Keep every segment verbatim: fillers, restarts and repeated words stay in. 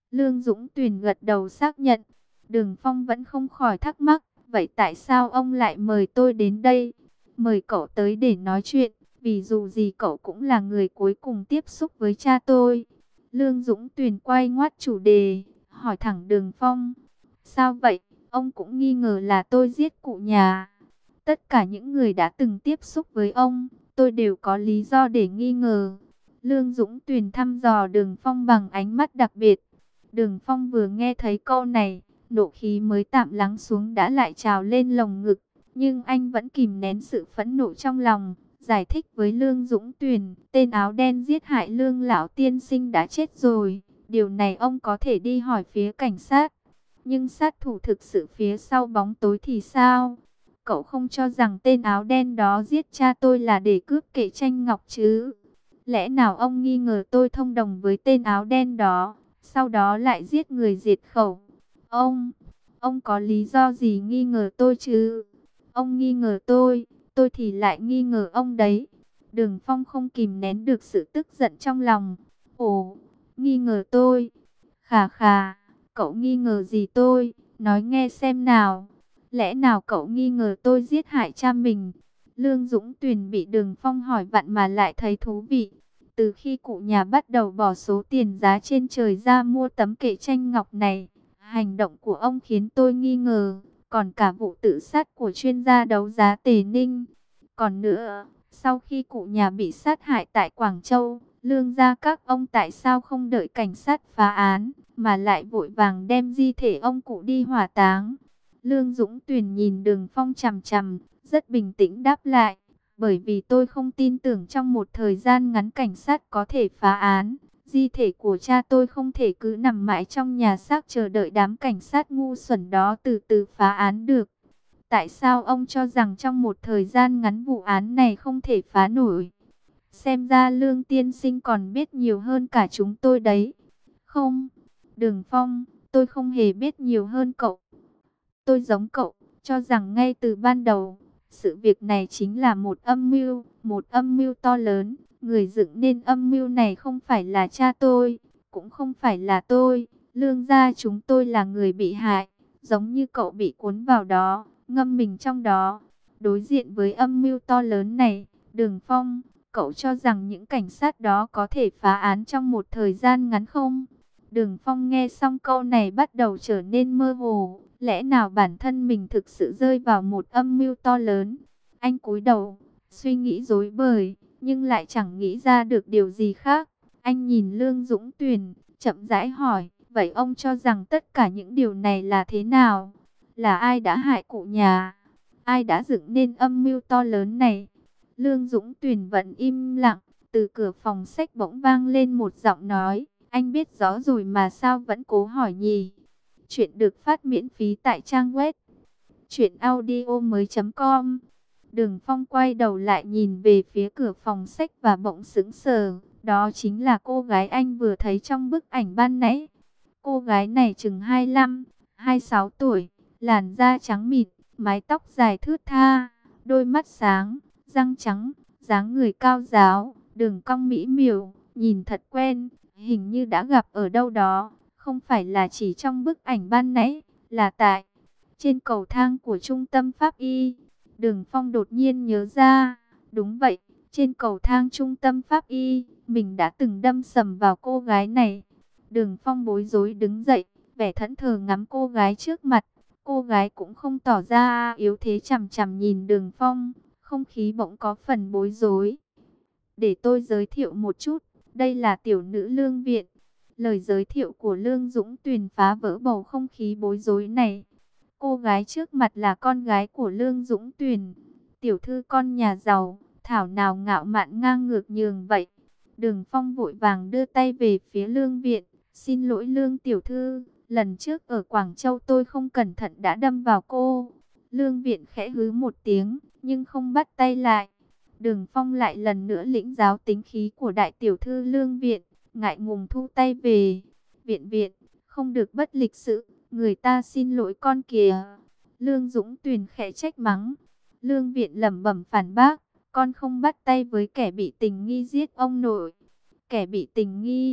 Lương Dũng Tuyền gật đầu xác nhận. Đường Phong vẫn không khỏi thắc mắc, vậy tại sao ông lại mời tôi đến đây? Mời cậu tới để nói chuyện, vì dù gì cậu cũng là người cuối cùng tiếp xúc với cha tôi. Lương Dũng Tuyền quay ngoắt chủ đề, hỏi thẳng Đường Phong. Sao vậy? Ông cũng nghi ngờ là tôi giết cụ nhà. Tất cả những người đã từng tiếp xúc với ông, tôi đều có lý do để nghi ngờ. Lương Dũng Tuyền thăm dò Đường Phong bằng ánh mắt đặc biệt. Đường Phong vừa nghe thấy câu này, nộ khí mới tạm lắng xuống đã lại trào lên lồng ngực. Nhưng anh vẫn kìm nén sự phẫn nộ trong lòng, giải thích với Lương Dũng Tuyền, tên áo đen giết hại Lương lão tiên sinh đã chết rồi. Điều này ông có thể đi hỏi phía cảnh sát. Nhưng sát thủ thực sự phía sau bóng tối thì sao? Cậu không cho rằng tên áo đen đó giết cha tôi là để cướp kệ tranh ngọc chứ? Lẽ nào ông nghi ngờ tôi thông đồng với tên áo đen đó, sau đó lại giết người diệt khẩu? Ông, ông có lý do gì nghi ngờ tôi chứ? Ông nghi ngờ tôi, tôi thì lại nghi ngờ ông đấy. Đường Phong không kìm nén được sự tức giận trong lòng. Ồ, nghi ngờ tôi? Khà khà, cậu nghi ngờ gì tôi? Nói nghe xem nào. Lẽ nào cậu nghi ngờ tôi giết hại cha mình? Lương Dũng Tuyền bị Đường Phong hỏi vặn mà lại thấy thú vị. Từ khi cụ nhà bắt đầu bỏ số tiền giá trên trời ra mua tấm kệ tranh ngọc này, hành động của ông khiến tôi nghi ngờ. Còn cả vụ tự sát của chuyên gia đấu giá Tề Ninh. Còn nữa, sau khi cụ nhà bị sát hại tại Quảng Châu, Lương gia các ông tại sao không đợi cảnh sát phá án, mà lại vội vàng đem di thể ông cụ đi hỏa táng? Lương Dũng Tuyền nhìn Đường Phong chằm chằm, rất bình tĩnh đáp lại. Bởi vì tôi không tin tưởng trong một thời gian ngắn cảnh sát có thể phá án. Di thể của cha tôi không thể cứ nằm mãi trong nhà xác chờ đợi đám cảnh sát ngu xuẩn đó từ từ phá án được. Tại sao ông cho rằng trong một thời gian ngắn vụ án này không thể phá nổi? Xem ra Lương tiên sinh còn biết nhiều hơn cả chúng tôi đấy. Không, Đường Phong, tôi không hề biết nhiều hơn cậu. Tôi giống cậu, cho rằng ngay từ ban đầu, sự việc này chính là một âm mưu, một âm mưu to lớn. Người dựng nên âm mưu này không phải là cha tôi, cũng không phải là tôi. Lương gia chúng tôi là người bị hại, giống như cậu bị cuốn vào đó, ngâm mình trong đó. Đối diện với âm mưu to lớn này, Đường Phong, cậu cho rằng những cảnh sát đó có thể phá án trong một thời gian ngắn không? Đường Phong nghe xong câu này bắt đầu trở nên mơ hồ. Lẽ nào bản thân mình thực sự rơi vào một âm mưu to lớn? Anh cúi đầu, suy nghĩ rối bời, nhưng lại chẳng nghĩ ra được điều gì khác. Anh nhìn Lương Dũng Tuyền, chậm rãi hỏi, vậy ông cho rằng tất cả những điều này là thế nào? Là ai đã hại cụ nhà? Ai đã dựng nên âm mưu to lớn này? Lương Dũng Tuyền vẫn im lặng, từ cửa phòng sách bỗng vang lên một giọng nói, anh biết rõ rồi mà sao vẫn cố hỏi nhỉ? Chuyện được phát miễn phí tại trang web truyện audio mới chấm com. Đường Phong quay đầu lại nhìn về phía cửa phòng sách và bỗng sững sờ. Đó chính là cô gái anh vừa thấy trong bức ảnh ban nãy. Cô gái này chừng hai mươi lăm, hai mươi sáu tuổi, làn da trắng mịn, mái tóc dài thướt tha, đôi mắt sáng, răng trắng, dáng người cao ráo, đường cong mỹ miều, nhìn thật quen, hình như đã gặp ở đâu đó. Không phải là chỉ trong bức ảnh ban nãy, là tại trên cầu thang của trung tâm pháp y. Đường Phong đột nhiên nhớ ra, đúng vậy, trên cầu thang trung tâm pháp y, mình đã từng đâm sầm vào cô gái này. Đường Phong bối rối đứng dậy, vẻ thẫn thờ ngắm cô gái trước mặt. Cô gái cũng không tỏ ra yếu thế, chằm chằm nhìn Đường Phong, không khí bỗng có phần bối rối. Để tôi giới thiệu một chút, đây là tiểu nữ Lương Viện. Lời giới thiệu của Lương Dũng Tuyền phá vỡ bầu không khí bối rối này. Cô gái trước mặt là con gái của Lương Dũng Tuyền, tiểu thư con nhà giàu, thảo nào ngạo mạn ngang ngược nhường vậy. Đường Phong vội vàng đưa tay về phía Lương Viện, xin lỗi Lương tiểu thư, lần trước ở Quảng Châu tôi không cẩn thận đã đâm vào cô. Lương Viện khẽ hứ một tiếng, nhưng không bắt tay lại. Đường Phong lại lần nữa lĩnh giáo tính khí của đại tiểu thư Lương Viện, ngại ngùng thu tay về. Viện viện, không được bất lịch sự, người ta xin lỗi con kìa. Lương Dũng Tuyền khẽ trách mắng. Lương Viện lẩm bẩm phản bác, con không bắt tay với kẻ bị tình nghi giết ông nội. Kẻ bị tình nghi,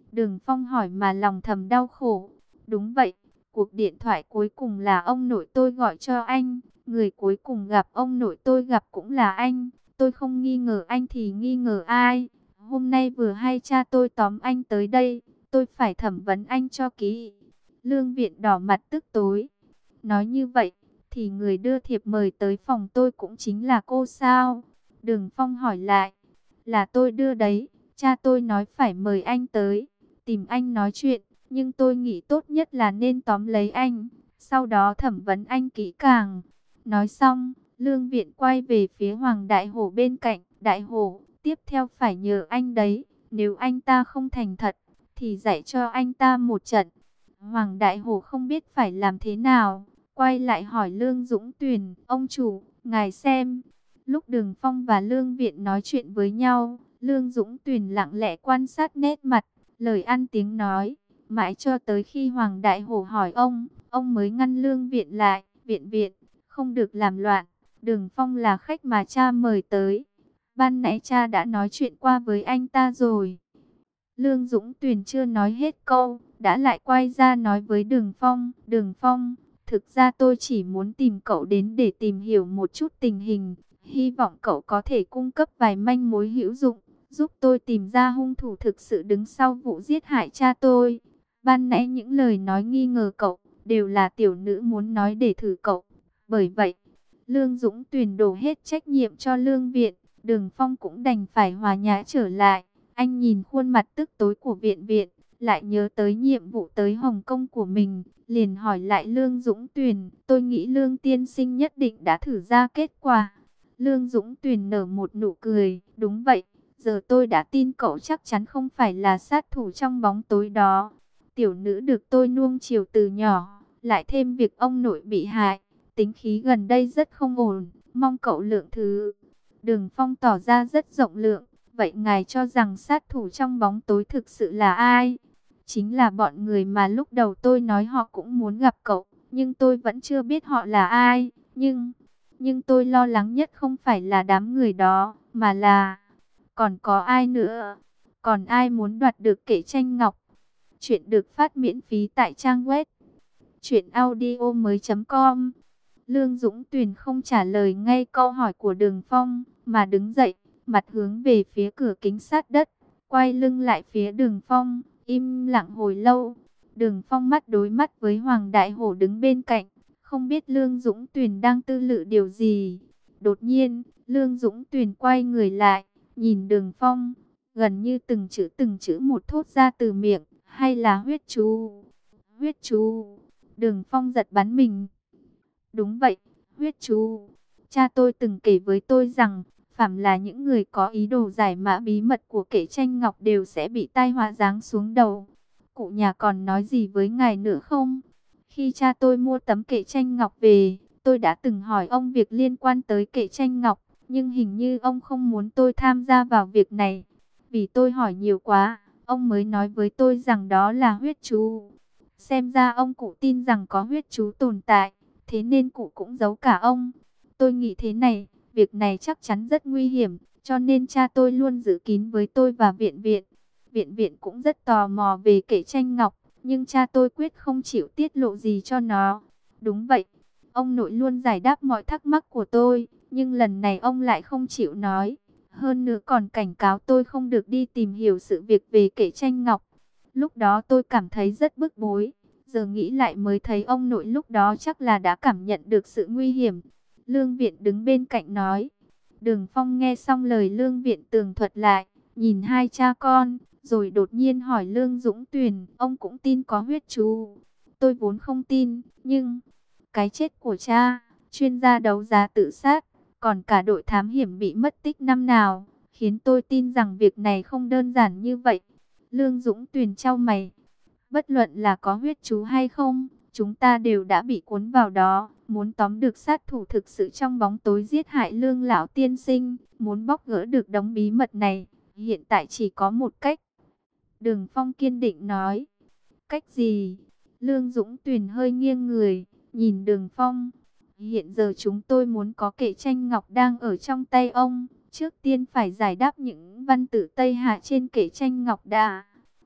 Đường Phong hỏi mà lòng thầm đau khổ. Đúng vậy, cuộc điện thoại cuối cùng là ông nội tôi gọi cho anh. Người cuối cùng gặp ông nội tôi gặp cũng là anh. Tôi không nghi ngờ anh thì nghi ngờ ai? Hôm nay vừa hay cha tôi tóm anh tới đây, tôi phải thẩm vấn anh cho kỹ. Lương Viện đỏ mặt tức tối. Nói như vậy, thì người đưa thiệp mời tới phòng tôi cũng chính là cô sao? Đường Phong hỏi lại. Là tôi đưa đấy, cha tôi nói phải mời anh tới, tìm anh nói chuyện, nhưng tôi nghĩ tốt nhất là nên tóm lấy anh, sau đó thẩm vấn anh kỹ càng. Nói xong, Lương Viện quay về phía Hoàng Đại Hổ bên cạnh. Đại Hổ, tiếp theo phải nhờ anh đấy, nếu anh ta không thành thật, thì dạy cho anh ta một trận. Hoàng Đại Hổ không biết phải làm thế nào, quay lại hỏi Lương Dũng Tuyền, ông chủ, ngài xem. Lúc Đường Phong và Lương Viện nói chuyện với nhau, Lương Dũng Tuyền lặng lẽ quan sát nét mặt, lời ăn tiếng nói, mãi cho tới khi Hoàng Đại Hổ hỏi ông, ông mới ngăn Lương Viện lại. Viện viện, không được làm loạn, Đường Phong là khách mà cha mời tới. Ban nãy cha đã nói chuyện qua với anh ta rồi. Lương Dũng Tuyền chưa nói hết câu, đã lại quay ra nói với Đường Phong. Đường Phong, thực ra tôi chỉ muốn tìm cậu đến để tìm hiểu một chút tình hình. Hy vọng cậu có thể cung cấp vài manh mối hữu dụng, giúp tôi tìm ra hung thủ thực sự đứng sau vụ giết hại cha tôi. Ban nãy những lời nói nghi ngờ cậu, đều là tiểu nữ muốn nói để thử cậu. Bởi vậy, Lương Dũng Tuyền đổ hết trách nhiệm cho Lương Viện. Đường Phong cũng đành phải hòa nhã trở lại. Anh nhìn khuôn mặt tức tối của Viện Viện, lại nhớ tới nhiệm vụ tới Hồng Kông của mình, liền hỏi lại Lương Dũng Tuyền. Tôi nghĩ Lương tiên sinh nhất định đã thử ra kết quả. Lương Dũng Tuyền nở một nụ cười. Đúng vậy, giờ tôi đã tin cậu chắc chắn không phải là sát thủ trong bóng tối đó. Tiểu nữ được tôi nuông chiều từ nhỏ, lại thêm việc ông nội bị hại, tính khí gần đây rất không ổn, mong cậu lượng thứ. Đường Phong tỏ ra rất rộng lượng. Vậy ngài cho rằng sát thủ trong bóng tối thực sự là ai? Chính là bọn người mà lúc đầu tôi nói họ cũng muốn gặp cậu, nhưng tôi vẫn chưa biết họ là ai. Nhưng, nhưng tôi lo lắng nhất không phải là đám người đó, mà là... Còn có ai nữa? Còn ai muốn đoạt được kệ tranh ngọc? Chuyện được phát miễn phí tại trang web truyện audio mới chấm com. Lương Dũng Tuyền không trả lời ngay câu hỏi của Đường Phong, mà đứng dậy, mặt hướng về phía cửa kính sát đất, quay lưng lại phía Đường Phong, im lặng hồi lâu. Đường Phong mắt đối mắt với Hoàng Đại Hổ đứng bên cạnh, không biết Lương Dũng Tuyền đang tư lự điều gì. Đột nhiên, Lương Dũng Tuyền quay người lại, nhìn Đường Phong, gần như từng chữ từng chữ một thốt ra từ miệng, hay là huyết chú? Huyết chú? Đường Phong giật bắn mình. Đúng vậy, huyết chú. Cha tôi từng kể với tôi rằng, phàm là những người có ý đồ giải mã bí mật của kệ tranh ngọc đều sẽ bị tai họa giáng xuống đầu. Cụ nhà còn nói gì với ngài nữa không? Khi cha tôi mua tấm kệ tranh ngọc về, tôi đã từng hỏi ông việc liên quan tới kệ tranh ngọc, nhưng hình như ông không muốn tôi tham gia vào việc này. Vì tôi hỏi nhiều quá, ông mới nói với tôi rằng đó là huyết chú. Xem ra ông cụ tin rằng có huyết chú tồn tại, thế nên cụ cũng giấu cả ông. Tôi nghĩ thế này, việc này chắc chắn rất nguy hiểm, cho nên cha tôi luôn giữ kín với tôi và Viện Viện. Viện Viện cũng rất tò mò về kệ tranh ngọc, nhưng cha tôi quyết không chịu tiết lộ gì cho nó. Đúng vậy, ông nội luôn giải đáp mọi thắc mắc của tôi, nhưng lần này ông lại không chịu nói. Hơn nữa còn cảnh cáo tôi không được đi tìm hiểu sự việc về kệ tranh ngọc. Lúc đó tôi cảm thấy rất bức bối. Giờ nghĩ lại mới thấy ông nội lúc đó chắc là đã cảm nhận được sự nguy hiểm. Lương Viện đứng bên cạnh nói. Đường Phong nghe xong lời Lương Viện tường thuật lại, nhìn hai cha con, rồi đột nhiên hỏi Lương Dũng Tuyền, ông cũng tin có huyết chú? Tôi vốn không tin, nhưng cái chết của cha, chuyên gia đấu giá tự sát, còn cả đội thám hiểm bị mất tích năm nào, khiến tôi tin rằng việc này không đơn giản như vậy. Lương Dũng Tuyền chau mày. Bất luận là có huyết chú hay không, chúng ta đều đã bị cuốn vào đó. Muốn tóm được sát thủ thực sự trong bóng tối giết hại Lương lão tiên sinh, muốn bóc gỡ được đống bí mật này, hiện tại chỉ có một cách. Đường Phong kiên định nói. Cách gì? Lương Dũng Tuyền hơi nghiêng người, nhìn Đường Phong. Hiện giờ chúng tôi muốn có kệ tranh ngọc đang ở trong tay ông, trước tiên phải giải đáp những văn tự Tây Hạ trên kệ tranh ngọc đã.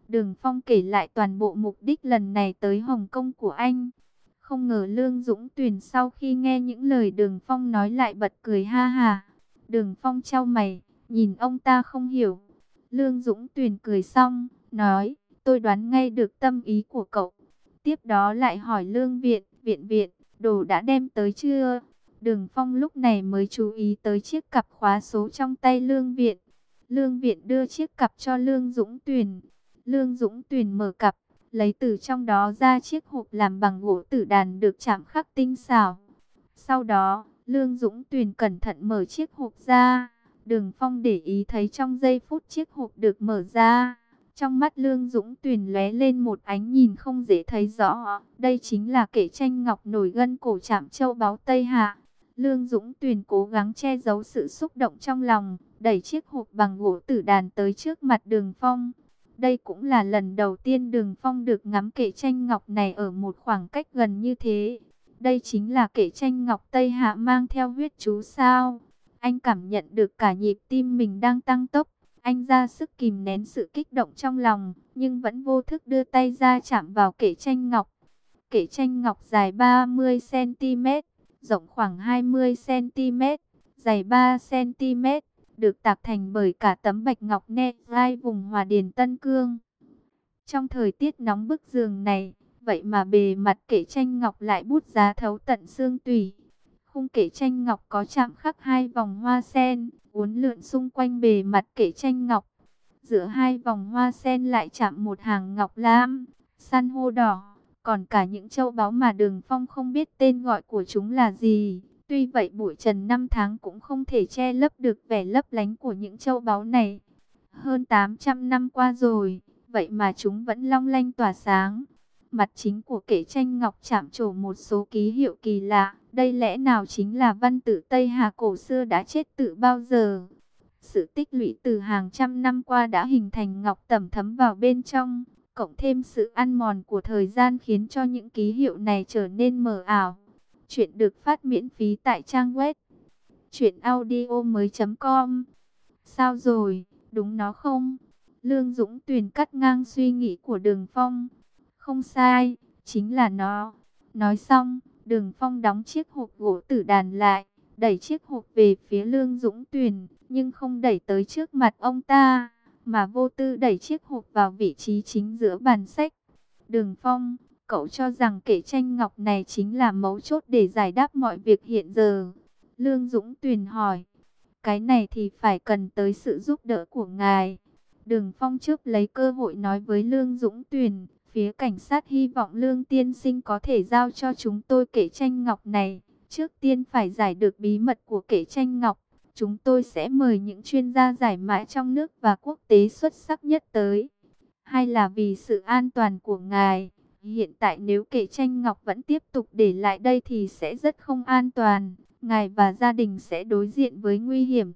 Đường Phong kể lại toàn bộ mục đích lần này tới Hồng Kông của anh. Không ngờ Lương Dũng Tuyền sau khi nghe những lời Đường Phong nói lại bật cười ha ha. Đường Phong chau mày, nhìn ông ta không hiểu. Lương Dũng Tuyền cười xong, nói, tôi đoán ngay được tâm ý của cậu. Tiếp đó lại hỏi Lương Viện, Viện Viện, đồ đã đem tới chưa? Đường Phong lúc này mới chú ý tới chiếc cặp khóa số trong tay Lương Viện. Lương Viện đưa chiếc cặp cho Lương Dũng Tuyền. Lương Dũng Tuyền mở cặp, lấy từ trong đó ra chiếc hộp làm bằng gỗ tử đàn được chạm khắc tinh xảo. Sau đó, Lương Dũng Tuyền cẩn thận mở chiếc hộp ra. Đường Phong để ý thấy trong giây phút chiếc hộp được mở ra, trong mắt Lương Dũng Tuyền lóe lên một ánh nhìn không dễ thấy rõ. Đây chính là kệ tranh ngọc nổi gân cổ chạm châu báu Tây Hạ. Lương Dũng Tuyền cố gắng che giấu sự xúc động trong lòng, đẩy chiếc hộp bằng gỗ tử đàn tới trước mặt Đường Phong. Đây cũng là lần đầu tiên Đường Phong được ngắm kệ tranh ngọc này ở một khoảng cách gần như thế. Đây chính là kệ tranh ngọc Tây Hạ mang theo huyết chú sao? Anh cảm nhận được cả nhịp tim mình đang tăng tốc. Anh ra sức kìm nén sự kích động trong lòng, nhưng vẫn vô thức đưa tay ra chạm vào kệ tranh ngọc. Kệ tranh ngọc dài ba mươi xăng ti mét, rộng khoảng hai mươi xăng ti mét, dày ba xăng ti mét, được tạc thành bởi cả tấm bạch ngọc nét gai vùng Hòa Điền Tân Cương. Trong thời tiết nóng bức giường này, vậy mà bề mặt kệ tranh ngọc lại bút giá thấu tận xương tủy. Khung kệ tranh ngọc có chạm khắc hai vòng hoa sen, uốn lượn xung quanh bề mặt kệ tranh ngọc. Giữa hai vòng hoa sen lại chạm một hàng ngọc lam, san hô đỏ, còn cả những châu báu mà Đường Phong không biết tên gọi của chúng là gì. Tuy vậy bụi trần năm tháng cũng không thể che lấp được vẻ lấp lánh của những châu báu này. Hơn tám trăm năm qua rồi, vậy mà chúng vẫn long lanh tỏa sáng. Mặt chính của kệ tranh ngọc chạm trổ một số ký hiệu kỳ lạ. Đây lẽ nào chính là văn tự Tây Hà cổ xưa đã chết từ bao giờ? Sự tích lũy từ hàng trăm năm qua đã hình thành ngọc tẩm thấm vào bên trong. Cộng thêm sự ăn mòn của thời gian khiến cho những ký hiệu này trở nên mờ ảo. Chuyện được phát miễn phí tại trang web truyện audio mới chấm com. Sao rồi, đúng nó không? Lương Dũng Tuyền cắt ngang suy nghĩ của Đường Phong. Không sai, chính là nó. Nói xong, Đường Phong đóng chiếc hộp gỗ tử đàn lại, đẩy chiếc hộp về phía Lương Dũng Tuyền, nhưng không đẩy tới trước mặt ông ta, mà vô tư đẩy chiếc hộp vào vị trí chính giữa bàn sách. Đường Phong, cậu cho rằng kệ tranh ngọc này chính là mấu chốt để giải đáp mọi việc hiện giờ? Lương Dũng Tuyền hỏi. Cái này thì phải cần tới sự giúp đỡ của ngài. Đường Phong trước lấy cơ hội nói với Lương Dũng Tuyền. Phía cảnh sát hy vọng Lương tiên sinh có thể giao cho chúng tôi kệ tranh ngọc này. Trước tiên phải giải được bí mật của kệ tranh ngọc. Chúng tôi sẽ mời những chuyên gia giải mã trong nước và quốc tế xuất sắc nhất tới. Hay là vì sự an toàn của ngài? Hiện tại nếu kệ tranh ngọc vẫn tiếp tục để lại đây thì sẽ rất không an toàn. Ngài và gia đình sẽ đối diện với nguy hiểm.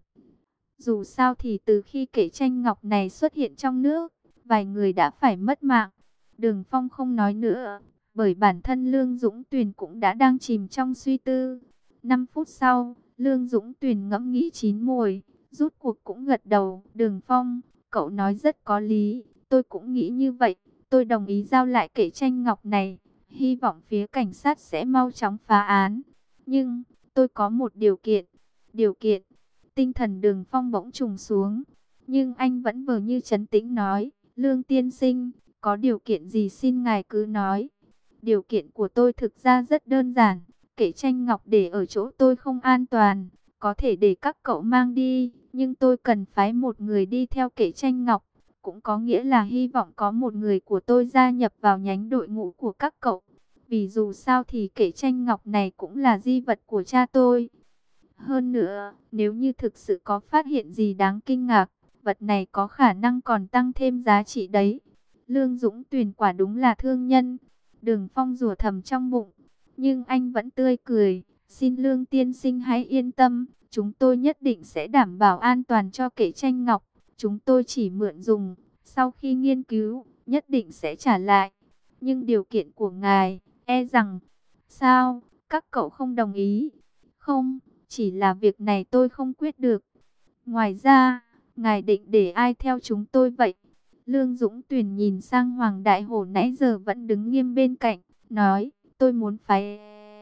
Dù sao thì từ khi kệ tranh ngọc này xuất hiện trong nước, vài người đã phải mất mạng. Đường Phong không nói nữa, bởi bản thân Lương Dũng Tuyền cũng đã đang chìm trong suy tư. Năm phút sau, Lương Dũng Tuyền ngẫm nghĩ chín mùi, rút cuộc cũng gật đầu. Đường Phong, cậu nói rất có lý, tôi cũng nghĩ như vậy. Tôi đồng ý giao lại kệ tranh ngọc này, hy vọng phía cảnh sát sẽ mau chóng phá án. Nhưng, tôi có một điều kiện. Điều kiện? Tinh thần Đường Phong bỗng trùng xuống. Nhưng anh vẫn vờ như trấn tĩnh nói, Lương tiên sinh, có điều kiện gì xin ngài cứ nói. Điều kiện của tôi thực ra rất đơn giản. Kệ tranh ngọc để ở chỗ tôi không an toàn. Có thể để các cậu mang đi, nhưng tôi cần phái một người đi theo kệ tranh ngọc. Cũng có nghĩa là hy vọng có một người của tôi gia nhập vào nhánh đội ngũ của các cậu. Vì dù sao thì kệ tranh ngọc này cũng là di vật của cha tôi. Hơn nữa, nếu như thực sự có phát hiện gì đáng kinh ngạc, vật này có khả năng còn tăng thêm giá trị đấy. Lương Dũng Tuyền quả đúng là thương nhân. Đường Phong rủa thầm trong bụng, nhưng anh vẫn tươi cười. Xin Lương tiên sinh hãy yên tâm, chúng tôi nhất định sẽ đảm bảo an toàn cho kệ tranh ngọc. Chúng tôi chỉ mượn dùng, sau khi nghiên cứu, nhất định sẽ trả lại. Nhưng điều kiện của ngài, e rằng... Sao, các cậu không đồng ý? Không, chỉ là việc này tôi không quyết được. Ngoài ra, ngài định để ai theo chúng tôi vậy? Lương Dũng Tuyền nhìn sang Hoàng Đại Hổ nãy giờ vẫn đứng nghiêm bên cạnh, nói, tôi muốn phái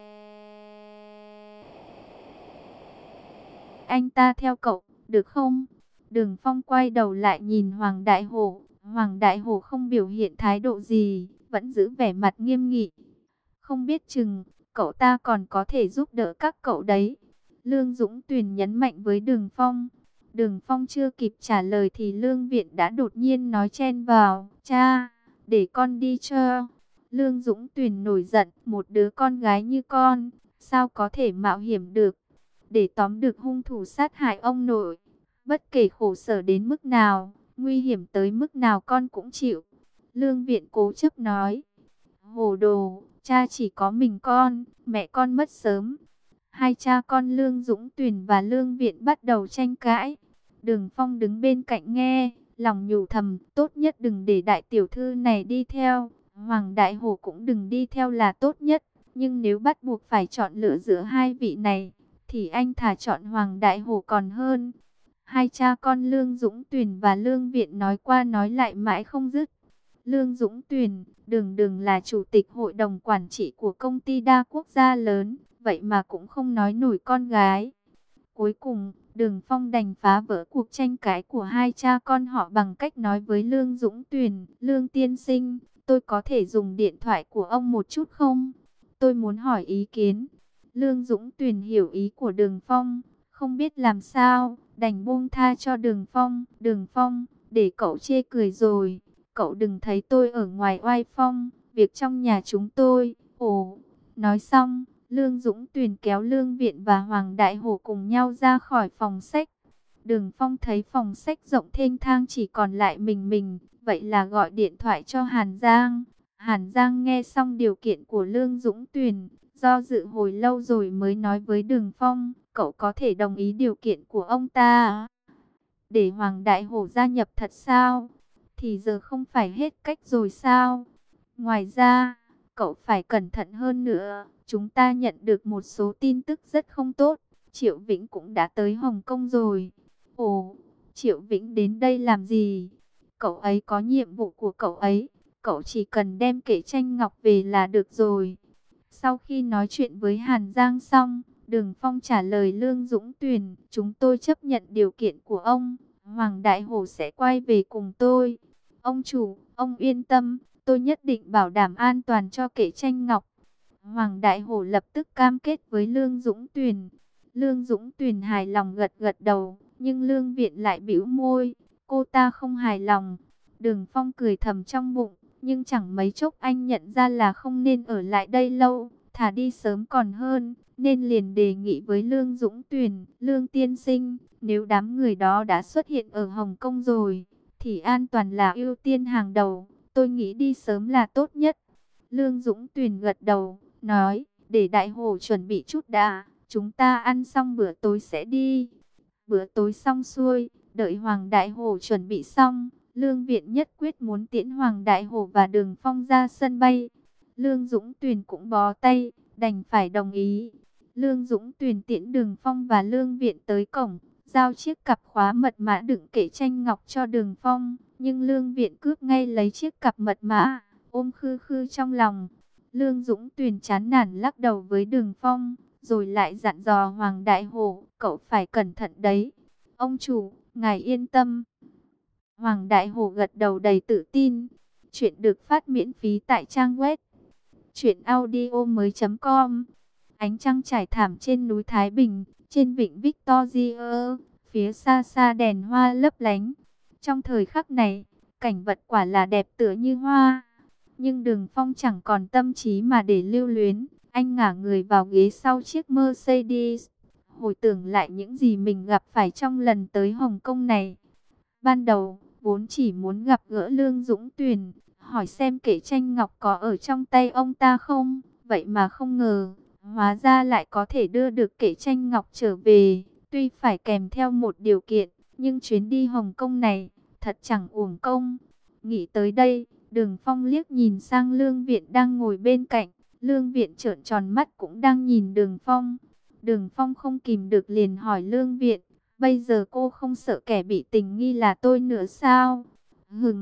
anh ta theo cậu, được không? Đường Phong quay đầu lại nhìn Hoàng Đại Hổ. Hoàng Đại Hổ không biểu hiện thái độ gì, vẫn giữ vẻ mặt nghiêm nghị. Không biết chừng, cậu ta còn có thể giúp đỡ các cậu đấy. Lương Dũng Tuyền nhấn mạnh với Đường Phong. Đường Phong chưa kịp trả lời thì Lương Viện đã đột nhiên nói chen vào. Cha, để con đi cho. Lương Dũng Tuyền nổi giận, một đứa con gái như con, sao có thể mạo hiểm được, để tóm được hung thủ sát hại ông nội. Bất kể khổ sở đến mức nào, nguy hiểm tới mức nào con cũng chịu. Lương Viện cố chấp nói. Hồ đồ, cha chỉ có mình con, mẹ con mất sớm. Hai cha con Lương Dũng Tuyền và Lương Viện bắt đầu tranh cãi. Đường Phong đứng bên cạnh nghe, lòng nhủ thầm, tốt nhất đừng để đại tiểu thư này đi theo. Hoàng Đại Hổ cũng đừng đi theo là tốt nhất. Nhưng nếu bắt buộc phải chọn lựa giữa hai vị này, thì anh thà chọn Hoàng Đại Hổ còn hơn. Hai cha con Lương Dũng Tuyền và Lương Viện nói qua nói lại mãi không dứt. Lương Dũng Tuyền, đường đường là chủ tịch hội đồng quản trị của công ty đa quốc gia lớn, vậy mà cũng không nói nổi con gái. Cuối cùng, Đường Phong đành phá vỡ cuộc tranh cãi của hai cha con họ bằng cách nói với Lương Dũng Tuyền, Lương tiên sinh, tôi có thể dùng điện thoại của ông một chút không? Tôi muốn hỏi ý kiến. Lương Dũng Tuyền hiểu ý của Đường Phong, không biết làm sao, đành buông tha cho Đường Phong. Đường Phong, để cậu chê cười rồi. Cậu đừng thấy tôi ở ngoài oai phong, việc trong nhà chúng tôi. Ồ, nói xong, Lương Dũng Tuyền kéo Lương Viện và Hoàng Đại Hổ cùng nhau ra khỏi phòng sách. Đường Phong thấy phòng sách rộng thênh thang chỉ còn lại mình mình, vậy là gọi điện thoại cho Hàn Giang. Hàn Giang nghe xong điều kiện của Lương Dũng Tuyền, do dự hồi lâu rồi mới nói với Đường Phong, cậu có thể đồng ý điều kiện của ông ta à? Để Hoàng Đại Hổ gia nhập thật sao? Thì giờ không phải hết cách rồi sao? Ngoài ra, cậu phải cẩn thận hơn nữa. Chúng ta nhận được một số tin tức rất không tốt. Triệu Vĩnh cũng đã tới Hồng Kông rồi. Ồ, Triệu Vĩnh đến đây làm gì? Cậu ấy có nhiệm vụ của cậu ấy. Cậu chỉ cần đem Kể Tranh Ngọc về là được rồi. Sau khi nói chuyện với Hàn Giang xong, Đường Phong trả lời Lương Dũng Tuyền. Chúng tôi chấp nhận điều kiện của ông. Hoàng Đại Hổ sẽ quay về cùng tôi. Ông chủ, ông yên tâm, tôi nhất định bảo đảm an toàn cho Kể Tranh Ngọc. Hoàng Đại Hổ lập tức cam kết với Lương Dũng Tuyền. Lương Dũng Tuyền hài lòng gật gật đầu, nhưng Lương Viện lại bĩu môi, cô ta không hài lòng. Đường Phong cười thầm trong bụng, nhưng chẳng mấy chốc anh nhận ra là không nên ở lại đây lâu, thà đi sớm còn hơn, nên liền đề nghị với Lương Dũng Tuyền, Lương tiên sinh, nếu đám người đó đã xuất hiện ở Hồng Kông rồi, thì an toàn là ưu tiên hàng đầu, tôi nghĩ đi sớm là tốt nhất. Lương Dũng Tuyền gật đầu, nói, để Đại Hổ chuẩn bị chút đã, chúng ta ăn xong bữa tối sẽ đi. Bữa tối xong xuôi, đợi Hoàng Đại Hổ chuẩn bị xong, Lương Viện nhất quyết muốn tiễn Hoàng Đại Hổ và Đường Phong ra sân bay. Lương Dũng Tuyền cũng bó tay, đành phải đồng ý. Lương Dũng Tuyền tiễn Đường Phong và Lương Viện tới cổng, giao chiếc cặp khóa mật mã đựng Kể Tranh Ngọc cho Đường Phong, nhưng Lương Viện cướp ngay lấy chiếc cặp mật mã, ôm khư khư trong lòng. Lương Dũng Tuyền chán nản lắc đầu với Đường Phong, rồi lại dặn dò Hoàng Đại Hổ, cậu phải cẩn thận đấy. Ông chủ, ngài yên tâm. Hoàng Đại Hổ gật đầu đầy tự tin. Chuyện được phát miễn phí tại trang web truyện audio mới com. Ánh trăng trải thảm trên núi Thái Bình, trên vịnh Victoria, phía xa xa đèn hoa lấp lánh. Trong thời khắc này, cảnh vật quả là đẹp tựa như hoa. Nhưng Đường Phong chẳng còn tâm trí mà để lưu luyến. Anh ngả người vào ghế sau chiếc Mercedes, hồi tưởng lại những gì mình gặp phải trong lần tới Hồng Kông này. Ban đầu, vốn chỉ muốn gặp gỡ Lương Dũng Tuyền, hỏi xem Kể Tranh Ngọc có ở trong tay ông ta không. Vậy mà không ngờ, hóa ra lại có thể đưa được Kể Tranh Ngọc trở về. Tuy phải kèm theo một điều kiện, nhưng chuyến đi Hồng Kông này, thật chẳng uổng công. Nghĩ tới đây, Đường Phong liếc nhìn sang Lương Viện đang ngồi bên cạnh. Lương Viện trợn tròn mắt cũng đang nhìn Đường Phong. Đường Phong không kìm được liền hỏi Lương Viện, bây giờ cô không sợ kẻ bị tình nghi là tôi nữa sao? Hừng,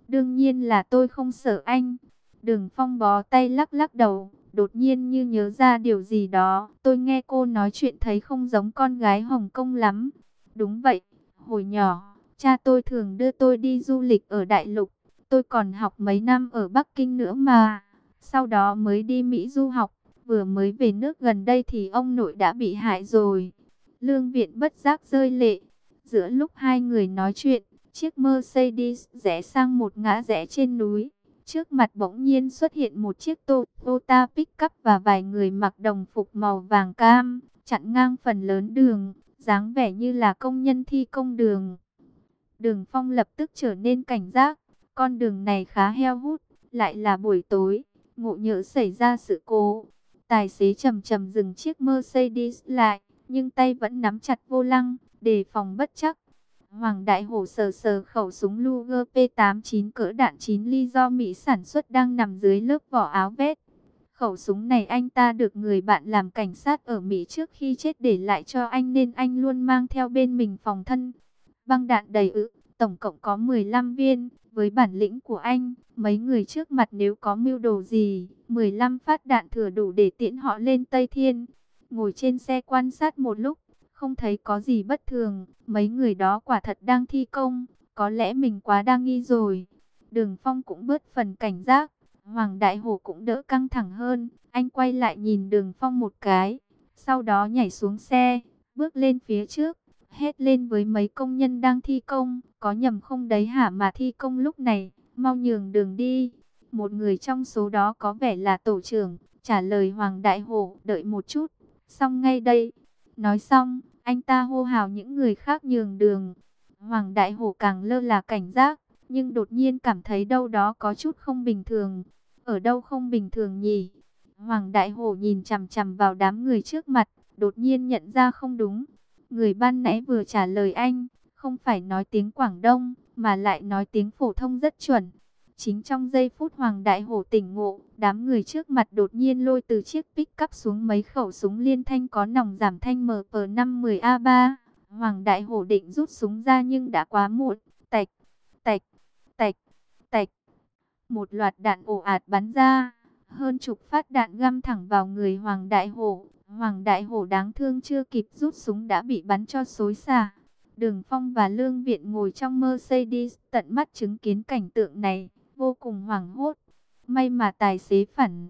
Đương nhiên là tôi không sợ anh. Đường Phong bó tay lắc lắc đầu, đột nhiên như nhớ ra điều gì đó. Tôi nghe cô nói chuyện thấy không giống con gái Hồng Kông lắm. Đúng vậy, hồi nhỏ, cha tôi thường đưa tôi đi du lịch ở Đại Lục. Tôi còn học mấy năm ở Bắc Kinh nữa mà. Sau đó mới đi Mỹ du học. Vừa mới về nước gần đây thì ông nội đã bị hại rồi. Lương Viện bất giác rơi lệ. Giữa lúc hai người nói chuyện, chiếc Mercedes rẽ sang một ngã rẽ trên núi. Trước mặt bỗng nhiên xuất hiện một chiếc Toyota Pickup và vài người mặc đồng phục màu vàng cam, chặn ngang phần lớn đường, dáng vẻ như là công nhân thi công đường. Đường Phong lập tức trở nên cảnh giác, con đường này khá heo hút, lại là buổi tối, ngộ nhỡ xảy ra sự cố. Tài xế chậm chậm dừng chiếc Mercedes lại, nhưng tay vẫn nắm chặt vô lăng, đề phòng bất trắc. Hoàng Đại Hổ sờ sờ khẩu súng Luger P tám mươi chín cỡ đạn chín ly do Mỹ sản xuất đang nằm dưới lớp vỏ áo vest. Khẩu súng này anh ta được người bạn làm cảnh sát ở Mỹ trước khi chết để lại cho anh nên anh luôn mang theo bên mình phòng thân. Băng đạn đầy ự, tổng cộng có mười lăm viên. Với bản lĩnh của anh, mấy người trước mặt nếu có mưu đồ gì, mười lăm phát đạn thừa đủ để tiễn họ lên Tây Thiên. Ngồi trên xe quan sát một lúc, không thấy có gì bất thường, mấy người đó quả thật đang thi công, có lẽ mình quá đa nghi rồi. Đường Phong cũng bớt phần cảnh giác, Hoàng Đại Hổ cũng đỡ căng thẳng hơn, anh quay lại nhìn Đường Phong một cái, sau đó nhảy xuống xe, bước lên phía trước, hét lên với mấy công nhân đang thi công, có nhầm không đấy hả, mà thi công lúc này, mau nhường đường đi. Một người trong số đó có vẻ là tổ trưởng, trả lời Hoàng Đại Hổ, đợi một chút, xong ngay đây. Nói xong, anh ta hô hào những người khác nhường đường. Hoàng Đại Hổ càng lơ là cảnh giác, nhưng đột nhiên cảm thấy đâu đó có chút không bình thường. Ở đâu không bình thường nhỉ? Hoàng Đại Hổ nhìn chằm chằm vào đám người trước mặt, đột nhiên nhận ra không đúng. Người ban nãy vừa trả lời anh, không phải nói tiếng Quảng Đông, mà lại nói tiếng phổ thông rất chuẩn. Chính trong giây phút Hoàng Đại Hổ tỉnh ngộ, đám người trước mặt đột nhiên lôi từ chiếc pick-up xuống mấy khẩu súng liên thanh có nòng giảm thanh M P năm mươi A ba. Hoàng Đại Hổ định rút súng ra nhưng đã quá muộn. Tạch, tạch, tạch, tạch. Một loạt đạn ồ ạt bắn ra. Hơn chục phát đạn găm thẳng vào người Hoàng Đại Hổ. Hoàng Đại Hổ đáng thương chưa kịp rút súng đã bị bắn cho xối xả. Đường Phong và Lương Viện ngồi trong Mercedes tận mắt chứng kiến cảnh tượng này, vô cùng hoảng hốt. May mà tài xế phản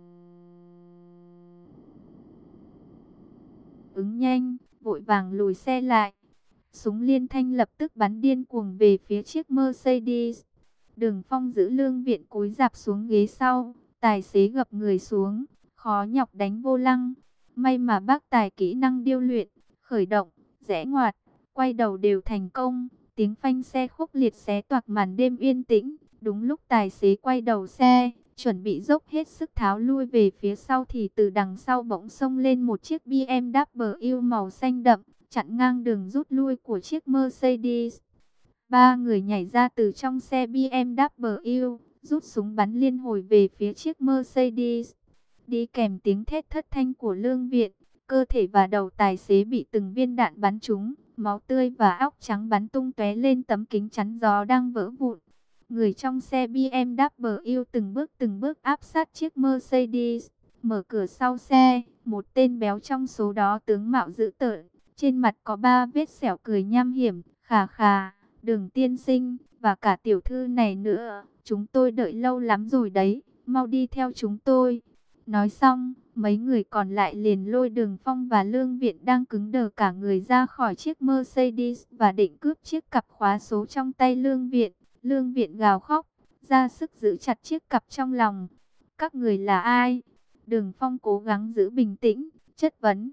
ứng nhanh, vội vàng lùi xe lại. Súng liên thanh lập tức bắn điên cuồng về phía chiếc Mercedes. Đường Phong giữ Lương Viện cúi rạp xuống ghế sau, tài xế gập người xuống, khó nhọc đánh vô lăng. May mà bác tài kỹ năng điêu luyện, khởi động, rẽ ngoặt, quay đầu đều thành công. Tiếng phanh xe khốc liệt xé toạc màn đêm yên tĩnh. Đúng lúc tài xế quay đầu xe, chuẩn bị dốc hết sức tháo lui về phía sau thì từ đằng sau bỗng xông lên một chiếc B M W màu xanh đậm, chặn ngang đường rút lui của chiếc Mercedes. Ba người nhảy ra từ trong xe B M W, rút súng bắn liên hồi về phía chiếc Mercedes. Đi kèm tiếng thét thất thanh của Lương Viện, cơ thể và đầu tài xế bị từng viên đạn bắn trúng, máu tươi và óc trắng bắn tung tóe lên tấm kính chắn gió đang vỡ vụn. Người trong xe B M W từng bước từng bước áp sát chiếc Mercedes, mở cửa sau xe, một tên béo trong số đó tướng mạo dữ tợn, trên mặt có ba vết sẹo cười nham hiểm, khà khà, Đường tiên sinh, và cả tiểu thư này nữa, chúng tôi đợi lâu lắm rồi đấy, mau đi theo chúng tôi. Nói xong, mấy người còn lại liền lôi Đường Phong và Lương Viện đang cứng đờ cả người ra khỏi chiếc Mercedes và định cướp chiếc cặp khóa số trong tay Lương Viện. Lương Viện gào khóc, ra sức giữ chặt chiếc cặp trong lòng. Các người là ai? Đường Phong cố gắng giữ bình tĩnh, chất vấn.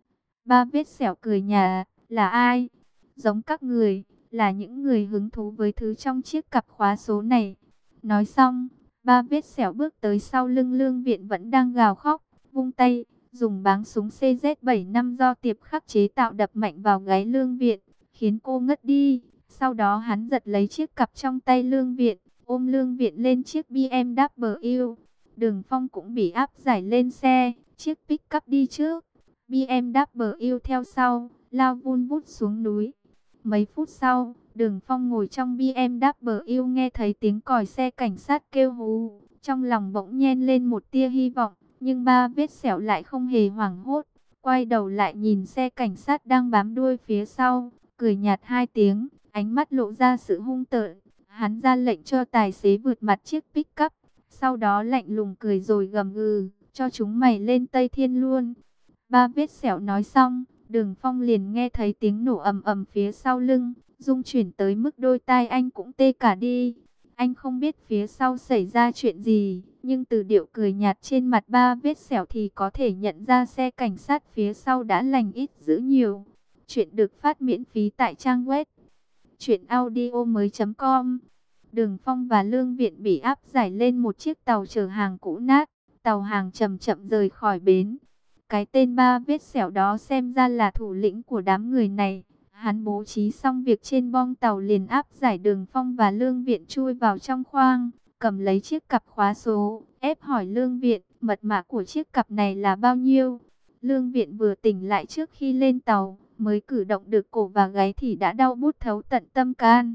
Ba vết sẹo cười nhà, là ai? Giống các người, là những người hứng thú với thứ trong chiếc cặp khóa số này. Nói xong, ba vết sẹo bước tới sau lưng Lương Viện vẫn đang gào khóc, vung tay, dùng báng súng C Z bảy năm do Tiệp Khắc chế tạo đập mạnh vào gáy Lương Viện, khiến cô ngất đi. Sau đó hắn giật lấy chiếc cặp trong tay Lương Viện, ôm Lương Viện lên chiếc B M W. Đường Phong cũng bị áp giải lên xe, chiếc pick-up đi trước, B M W theo sau, lao vun vút xuống núi. Mấy phút sau, Đường Phong ngồi trong bê em vê nghe thấy tiếng còi xe cảnh sát kêu hú, trong lòng bỗng nhen lên một tia hy vọng, nhưng ba vết sẹo lại không hề hoảng hốt, quay đầu lại nhìn xe cảnh sát đang bám đuôi phía sau, cười nhạt hai tiếng, ánh mắt lộ ra sự hung tợn. Hắn ra lệnh cho tài xế vượt mặt chiếc pick-up, sau đó lạnh lùng cười rồi gầm gừ, cho chúng mày lên Tây Thiên luôn. Ba vết sẹo nói xong, Đường Phong liền nghe thấy tiếng nổ ầm ầm phía sau lưng, rung chuyển tới mức đôi tai anh cũng tê cả đi. Anh không biết phía sau xảy ra chuyện gì, nhưng từ điệu cười nhạt trên mặt ba vết sẹo thì có thể nhận ra xe cảnh sát phía sau đã lành ít dữ nhiều. Chuyện được phát miễn phí tại trang web truyện audio mới chấm com. Đường Phong và Lương Viện bị áp giải lên một chiếc tàu chở hàng cũ nát, tàu hàng chậm chậm rời khỏi bến. Cái tên ba vết sẹo đó xem ra là thủ lĩnh của đám người này. Hắn bố trí xong việc trên bong tàu liền áp giải Đường Phong và Lương Viện chui vào trong khoang, cầm lấy chiếc cặp khóa số, ép hỏi Lương Viện, mật mã của chiếc cặp này là bao nhiêu. Lương Viện vừa tỉnh lại trước khi lên tàu, mới cử động được cổ và gáy thì đã đau buốt thấu tận tâm can.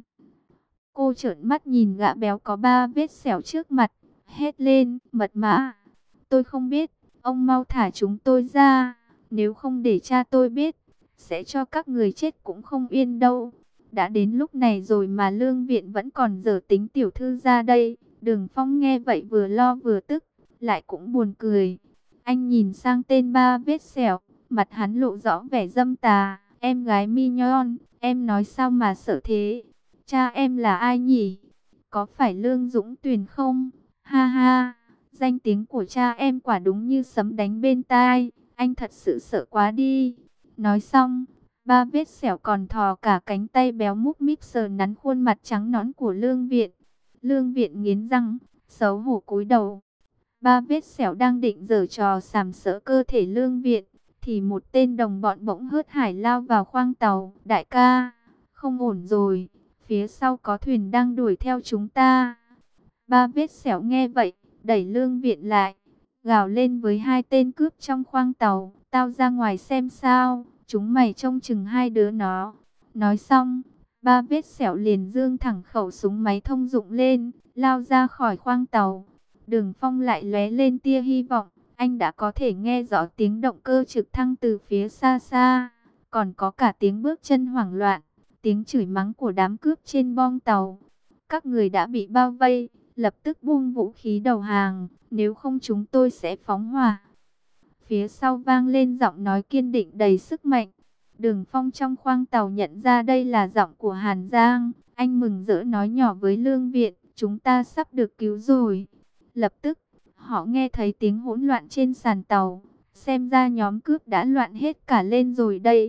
Cô trợn mắt nhìn gã béo có ba vết sẹo trước mặt, hét lên, mật mã. Tôi không biết, ông mau thả chúng tôi ra, nếu không để cha tôi biết, sẽ cho các người chết cũng không yên đâu. Đã đến lúc này rồi mà Lương Viện vẫn còn dở tính tiểu thư ra đây. Đường Phong nghe vậy vừa lo vừa tức, lại cũng buồn cười. Anh nhìn sang tên ba vết sẹo, mặt hắn lộ rõ vẻ dâm tà. Em gái Mignon, em nói sao mà sợ thế? Cha em là ai nhỉ? Có phải Lương Dũng Tuyền không? Ha ha, danh tiếng của cha em quả đúng như sấm đánh bên tai. Anh thật sự sợ quá đi. Nói xong, ba vết sẹo còn thò cả cánh tay béo múc míp sờ nắn khuôn mặt trắng nõn của Lương Viện. Lương Viện nghiến răng, xấu hổ cúi đầu. Ba vết sẹo đang định giở trò sàm sỡ cơ thể Lương Viện, thì một tên đồng bọn bỗng hớt hải lao vào khoang tàu. Đại ca, không ổn rồi, phía sau có thuyền đang đuổi theo chúng ta. Ba vết sẹo nghe vậy, đẩy Lương Viện lại, gào lên với hai tên cướp trong khoang tàu. Tao ra ngoài xem sao, chúng mày trông chừng hai đứa nó. Nói xong, ba vết sẹo liền giương thẳng khẩu súng máy thông dụng lên, lao ra khỏi khoang tàu. Đường Phong lại lóe lên tia hy vọng, anh đã có thể nghe rõ tiếng động cơ trực thăng từ phía xa xa, còn có cả tiếng bước chân hoảng loạn, tiếng chửi mắng của đám cướp trên bong tàu. Các người đã bị bao vây, lập tức buông vũ khí đầu hàng, nếu không chúng tôi sẽ phóng hỏa. Phía sau vang lên giọng nói kiên định đầy sức mạnh. Đường Phong trong khoang tàu nhận ra đây là giọng của Hàn Giang. Anh mừng rỡ nói nhỏ với Lương Viện, chúng ta sắp được cứu rồi. Lập tức, họ nghe thấy tiếng hỗn loạn trên sàn tàu. Xem ra nhóm cướp đã loạn hết cả lên rồi đây.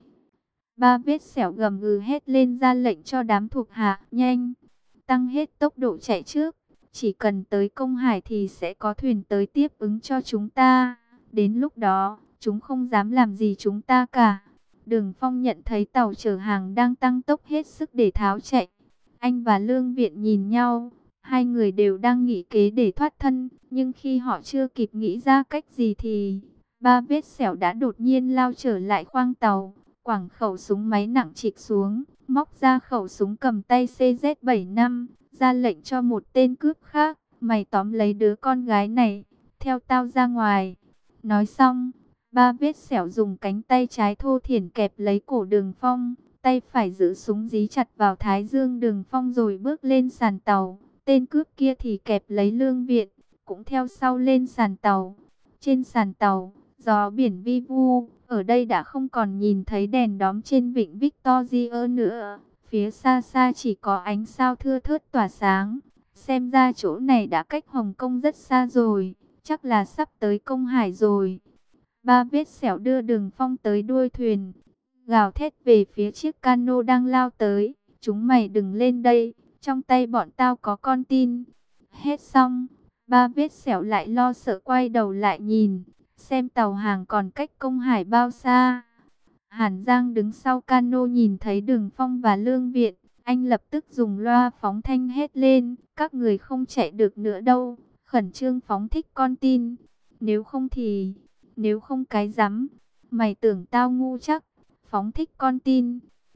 Ba vết sẹo gầm gừ hét lên ra lệnh cho đám thuộc hạ, nhanh, tăng hết tốc độ chạy trước. Chỉ cần tới Công Hải thì sẽ có thuyền tới tiếp ứng cho chúng ta. Đến lúc đó, chúng không dám làm gì chúng ta cả. Đường Phong nhận thấy tàu chở hàng đang tăng tốc hết sức để tháo chạy. Anh và Lương Viện nhìn nhau. Hai người đều đang nghĩ kế để thoát thân. Nhưng khi họ chưa kịp nghĩ ra cách gì thì ba vết sẹo đã đột nhiên lao trở lại khoang tàu. Quẳng khẩu súng máy nặng trịch xuống. Móc ra khẩu súng cầm tay C Z bảy năm. Ra lệnh cho một tên cướp khác. Mày tóm lấy đứa con gái này. Theo tao ra ngoài. Nói xong, ba vết sẹo dùng cánh tay trái thô thiển kẹp lấy cổ Đường Phong, tay phải giữ súng dí chặt vào thái dương Đường Phong rồi bước lên sàn tàu. Tên cướp kia thì kẹp lấy Lương Viện, cũng theo sau lên sàn tàu. Trên sàn tàu, gió biển vi vu, ở đây đã không còn nhìn thấy đèn đóm trên vịnh Victoria nữa. Phía xa xa chỉ có ánh sao thưa thớt tỏa sáng. Xem ra chỗ này đã cách Hồng Kông rất xa rồi. Chắc là sắp tới Công Hải rồi. Ba vết sẹo đưa Đường Phong tới đuôi thuyền, gào thét về phía chiếc cano đang lao tới. Chúng mày đừng lên đây, trong tay bọn tao có con tin. Hết xong, ba vết sẹo lại lo sợ quay đầu lại nhìn, xem tàu hàng còn cách Công Hải bao xa. Hàn Giang đứng sau cano nhìn thấy Đường Phong và Lương Viện. Anh lập tức dùng loa phóng thanh hét lên, các người không chạy được nữa đâu. Khẩn trương phóng thích con tin. Nếu không thì, nếu không cái rắm, mày tưởng tao ngu chắc. Phóng thích con tin.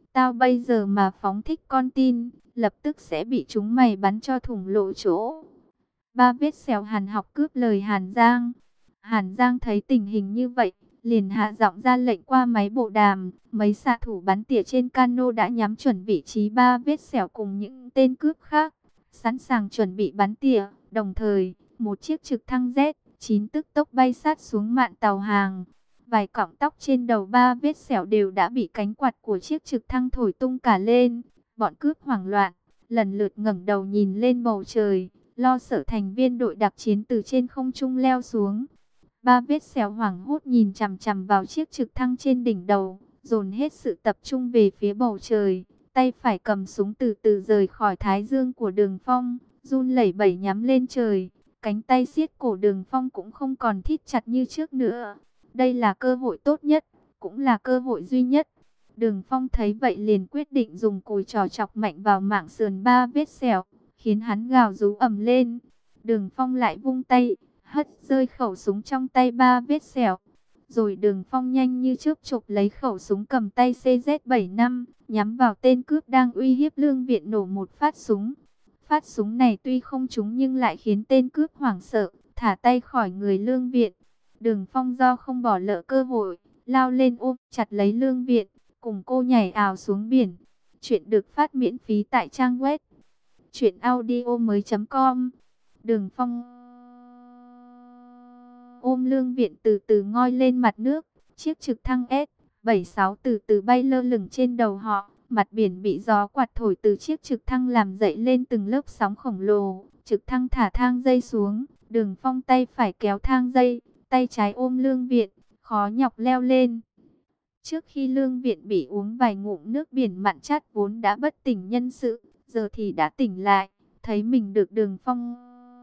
Tao bây giờ mà phóng thích con tin, lập tức sẽ bị chúng mày bắn cho thủng lỗ chỗ. Ba vết sẹo Hàn Học cướp lời Hàn Giang. Hàn Giang thấy tình hình như vậy, liền hạ giọng ra lệnh qua máy bộ đàm. Mấy xạ thủ bắn tỉa trên cano đã nhắm chuẩn vị trí ba vết sẹo cùng những tên cướp khác, sẵn sàng chuẩn bị bắn tỉa. Đồng thời, một chiếc trực thăng Z chín tức tốc bay sát xuống mạn tàu hàng. Vài cọng tóc trên đầu ba vết sẹo đều đã bị cánh quạt của chiếc trực thăng thổi tung cả lên. Bọn cướp hoảng loạn, lần lượt ngẩng đầu nhìn lên bầu trời, lo sợ thành viên đội đặc chiến từ trên không trung leo xuống. Ba vết sẹo hoảng hốt nhìn chằm chằm vào chiếc trực thăng trên đỉnh đầu, dồn hết sự tập trung về phía bầu trời. Tay phải cầm súng từ từ rời khỏi thái dương của Đường Phong, run lẩy bẩy nhắm lên trời. Cánh tay siết cổ Đường Phong cũng không còn thít chặt như trước nữa. Đây là cơ hội tốt nhất, cũng là cơ hội duy nhất. Đường Phong thấy vậy liền quyết định dùng cùi trò chọc mạnh vào mảng sườn ba vết sẹo, khiến hắn gào rú ầm lên. Đường Phong lại vung tay, hất rơi khẩu súng trong tay ba vết sẹo. Rồi Đường Phong nhanh như chớp chộp lấy khẩu súng cầm tay C Z bảy năm, nhắm vào tên cướp đang uy hiếp Lương Viện nổ một phát súng. Phát súng này tuy không trúng nhưng lại khiến tên cướp hoảng sợ, thả tay khỏi người Lương Viện. Đường Phong do không bỏ lỡ cơ hội, lao lên ôm chặt lấy Lương Viện, cùng cô nhảy ào xuống biển. Chuyện được phát miễn phí tại trang web truyện audio mới chấm com. Đường Phong ôm Lương Viện từ từ ngoi lên mặt nước. Chiếc trực thăng S bảy sáu từ từ bay lơ lửng trên đầu họ. Mặt biển bị gió quạt thổi từ chiếc trực thăng làm dậy lên từng lớp sóng khổng lồ. Trực thăng thả thang dây xuống. Đường Phong tay phải kéo thang dây, tay trái ôm Lương Viện, khó nhọc leo lên. Trước khi Lương Viện bị uống vài ngụm nước biển mặn chát vốn đã bất tỉnh nhân sự, giờ thì đã tỉnh lại, thấy mình được Đường Phong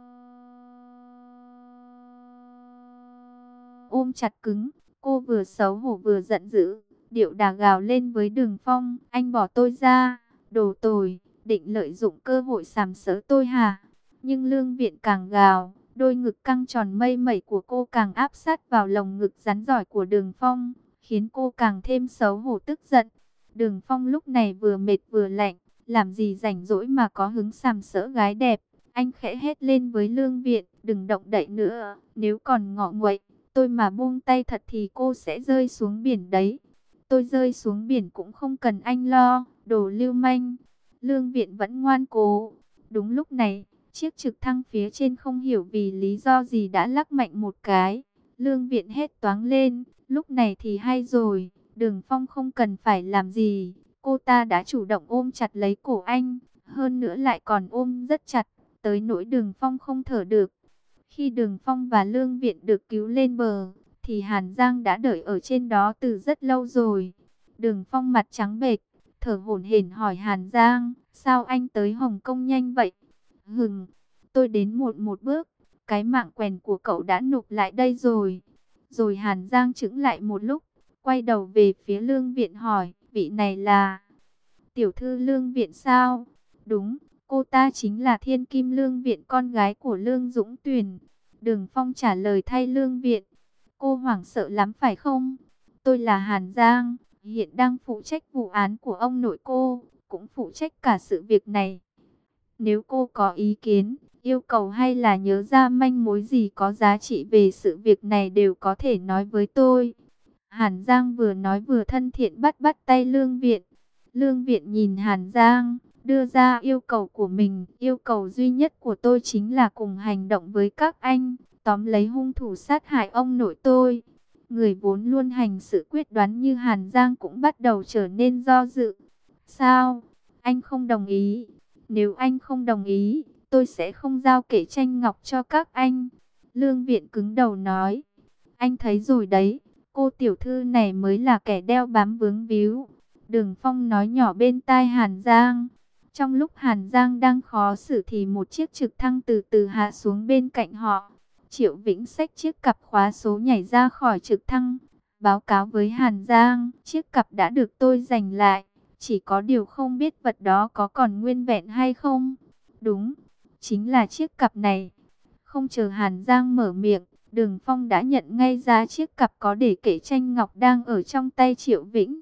ôm chặt cứng. Cô vừa xấu hổ vừa giận dữ, điệu đà gào lên với Đường Phong: anh bỏ tôi ra, đồ tồi, định lợi dụng cơ hội sàm sỡ tôi hả? Nhưng Lương Viện càng gào, đôi ngực căng tròn mây mẩy của cô càng áp sát vào lồng ngực rắn giỏi của Đường Phong, khiến cô càng thêm xấu hổ tức giận. Đường Phong lúc này vừa mệt vừa lạnh, làm gì rảnh rỗi mà có hứng sàm sỡ gái đẹp. Anh khẽ hét lên với Lương Viện: đừng động đậy nữa, nếu còn ngọ nguậy, tôi mà buông tay thật thì cô sẽ rơi xuống biển đấy. Tôi rơi xuống biển cũng không cần anh lo, đồ lưu manh. Lương Viện vẫn ngoan cố. Đúng lúc này, chiếc trực thăng phía trên không hiểu vì lý do gì đã lắc mạnh một cái. Lương Viện hét toáng lên, lúc này thì hay rồi, Đường Phong không cần phải làm gì. Cô ta đã chủ động ôm chặt lấy cổ anh, hơn nữa lại còn ôm rất chặt, tới nỗi Đường Phong không thở được. Khi Đường Phong và Lương Viện được cứu lên bờ, thì Hàn Giang đã đợi ở trên đó từ rất lâu rồi. Đường Phong mặt trắng bệch, thở hổn hển hỏi Hàn Giang: sao anh tới Hồng Kông nhanh vậy? Hừm, tôi đến muộn một bước, cái mạng quèn của cậu đã nộp lại đây rồi. Rồi Hàn Giang chững lại một lúc, quay đầu về phía Lương Viện hỏi: vị này là tiểu thư Lương Viện sao? Đúng, cô ta chính là Thiên Kim Lương Viện, con gái của Lương Dũng Tuyền. Đường Phong trả lời thay Lương Viện. Cô hoảng sợ lắm phải không? Tôi là Hàn Giang, hiện đang phụ trách vụ án của ông nội cô, cũng phụ trách cả sự việc này. Nếu cô có ý kiến, yêu cầu hay là nhớ ra manh mối gì có giá trị về sự việc này đều có thể nói với tôi. Hàn Giang vừa nói vừa thân thiện bắt bắt tay Lương Viện. Lương Viện nhìn Hàn Giang, đưa ra yêu cầu của mình. Yêu cầu duy nhất của tôi chính là cùng hành động với các anh, tóm lấy hung thủ sát hại ông nội tôi. Người vốn luôn hành sự quyết đoán như Hàn Giang cũng bắt đầu trở nên do dự. Sao? Anh không đồng ý? Nếu anh không đồng ý, tôi sẽ không giao kể tranh ngọc cho các anh. Lương Viện cứng đầu nói. Anh thấy rồi đấy, cô tiểu thư này mới là kẻ đeo bám vướng víu. Đường Phong nói nhỏ bên tai Hàn Giang. Trong lúc Hàn Giang đang khó xử thì một chiếc trực thăng từ từ hạ xuống bên cạnh họ. Triệu Vĩnh xách chiếc cặp khóa số nhảy ra khỏi trực thăng, báo cáo với Hàn Giang: chiếc cặp đã được tôi giành lại, chỉ có điều không biết vật đó có còn nguyên vẹn hay không. Đúng, chính là chiếc cặp này. Không chờ Hàn Giang mở miệng, Đường Phong đã nhận ngay ra chiếc cặp có để kệ tranh ngọc đang ở trong tay Triệu Vĩnh.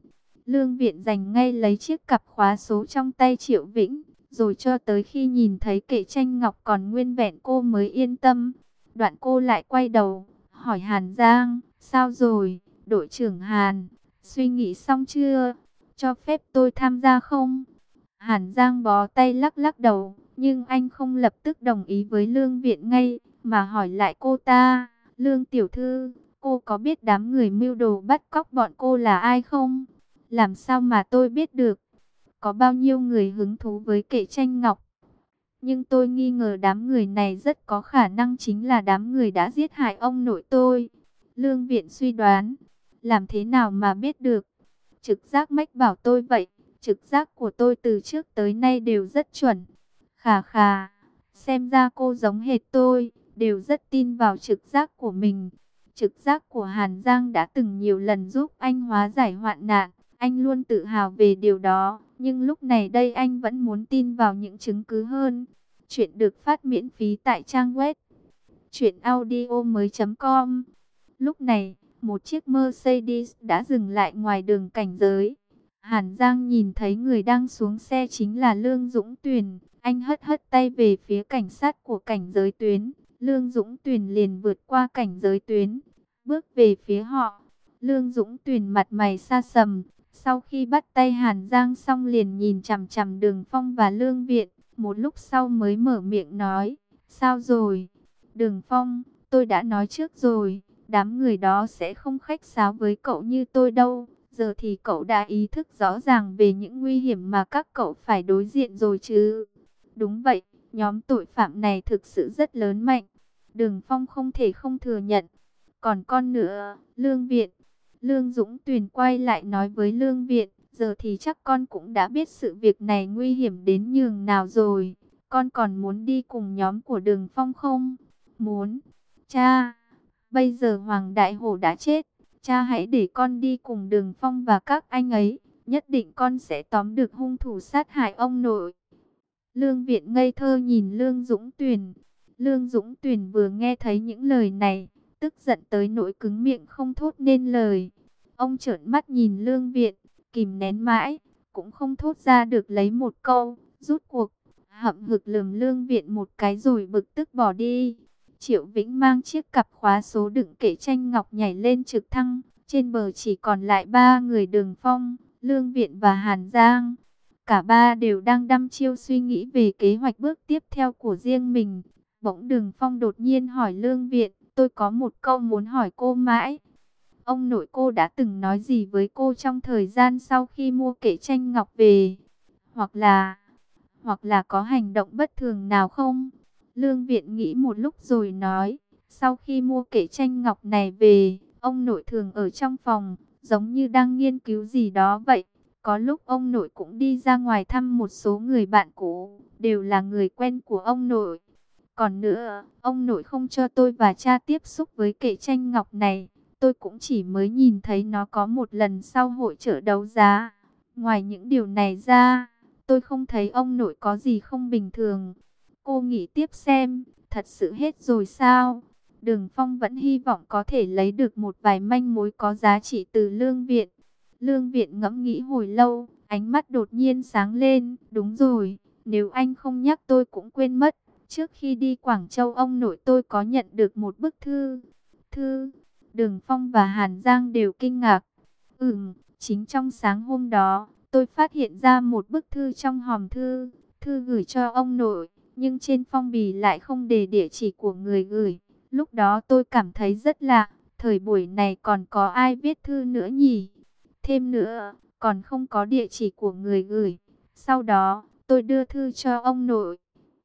Lương Viện giành ngay lấy chiếc cặp khóa số trong tay Triệu Vĩnh, rồi cho tới khi nhìn thấy kệ tranh ngọc còn nguyên vẹn cô mới yên tâm. Đoạn cô lại quay đầu, hỏi Hàn Giang, sao rồi, đội trưởng Hàn, suy nghĩ xong chưa, cho phép tôi tham gia không? Hàn Giang bó tay lắc lắc đầu, nhưng anh không lập tức đồng ý với Lương Viện ngay, mà hỏi lại cô ta, Lương tiểu thư, cô có biết đám người mưu đồ bắt cóc bọn cô là ai không? Làm sao mà tôi biết được? Có bao nhiêu người hứng thú với kệ tranh ngọc? Nhưng tôi nghi ngờ đám người này rất có khả năng chính là đám người đã giết hại ông nội tôi. Lương Viện suy đoán, làm thế nào mà biết được? Trực giác mách bảo tôi vậy, trực giác của tôi từ trước tới nay đều rất chuẩn. Khà khà, xem ra cô giống hệt tôi, đều rất tin vào trực giác của mình. Trực giác của Hàn Giang đã từng nhiều lần giúp anh hóa giải hoạn nạn, anh luôn tự hào về điều đó, nhưng lúc này đây anh vẫn muốn tin vào những chứng cứ hơn. Chuyện được phát miễn phí tại trang web truyện audio mới chấm com. Lúc này, một chiếc Mercedes đã dừng lại ngoài đường cảnh giới. Hàn Giang nhìn thấy người đang xuống xe chính là Lương Dũng Tuyền. Anh hất hất tay về phía cảnh sát của cảnh giới tuyến. Lương Dũng Tuyền liền vượt qua cảnh giới tuyến, bước về phía họ. Lương Dũng Tuyền mặt mày sa sầm. Sau khi bắt tay Hàn Giang xong liền nhìn chằm chằm Đường Phong và Lương Viện. Một lúc sau mới mở miệng nói, sao rồi? Đường Phong, tôi đã nói trước rồi, đám người đó sẽ không khách sáo với cậu như tôi đâu. Giờ thì cậu đã ý thức rõ ràng về những nguy hiểm mà các cậu phải đối diện rồi chứ? Đúng vậy, nhóm tội phạm này thực sự rất lớn mạnh. Đường Phong không thể không thừa nhận. Còn con nữa, Lương Viện. Lương Dũng Tuyền quay lại nói với Lương Viện, giờ thì chắc con cũng đã biết sự việc này nguy hiểm đến nhường nào rồi. Con còn muốn đi cùng nhóm của Đường Phong không? Muốn. Cha, bây giờ Hoàng Đại Hổ đã chết. Cha hãy để con đi cùng Đường Phong và các anh ấy. Nhất định con sẽ tóm được hung thủ sát hại ông nội. Lương Viện ngây thơ nhìn Lương Dũng Tuyền. Lương Dũng Tuyền vừa nghe thấy những lời này, tức giận tới nỗi cứng miệng không thốt nên lời. Ông trợn mắt nhìn Lương Viện, kìm nén mãi, cũng không thốt ra được lấy một câu, rút cuộc, hậm hực lườm Lương Viện một cái rồi bực tức bỏ đi. Triệu Vĩnh mang chiếc cặp khóa số đựng kệ tranh ngọc nhảy lên trực thăng, trên bờ chỉ còn lại ba người Đường Phong, Lương Viện và Hàn Giang. Cả ba đều đang đăm chiêu suy nghĩ về kế hoạch bước tiếp theo của riêng mình. Bỗng Đường Phong đột nhiên hỏi Lương Viện, tôi có một câu muốn hỏi cô mãi. Ông nội cô đã từng nói gì với cô trong thời gian sau khi mua kệ tranh ngọc về? Hoặc là, hoặc là có hành động bất thường nào không? Lương Viện nghĩ một lúc rồi nói, sau khi mua kệ tranh ngọc này về, ông nội thường ở trong phòng, giống như đang nghiên cứu gì đó vậy. Có lúc ông nội cũng đi ra ngoài thăm một số người bạn cũ, đều là người quen của ông nội. Còn nữa, ông nội không cho tôi và cha tiếp xúc với kệ tranh ngọc này. Tôi cũng chỉ mới nhìn thấy nó có một lần sau hội chợ đấu giá. Ngoài những điều này ra, tôi không thấy ông nội có gì không bình thường. Cô nghĩ tiếp xem, thật sự hết rồi sao? Đường Phong vẫn hy vọng có thể lấy được một vài manh mối có giá trị từ Lương Viện. Lương Viện ngẫm nghĩ hồi lâu, ánh mắt đột nhiên sáng lên. Đúng rồi, nếu anh không nhắc tôi cũng quên mất. Trước khi đi Quảng Châu ông nội tôi có nhận được một bức thư. Thư? Đường Phong và Hàn Giang đều kinh ngạc. Ừm, chính trong sáng hôm đó, tôi phát hiện ra một bức thư trong hòm thư. Thư gửi cho ông nội, nhưng trên phong bì lại không đề địa chỉ của người gửi. Lúc đó tôi cảm thấy rất lạ, thời buổi này còn có ai viết thư nữa nhỉ? Thêm nữa, còn không có địa chỉ của người gửi. Sau đó, tôi đưa thư cho ông nội.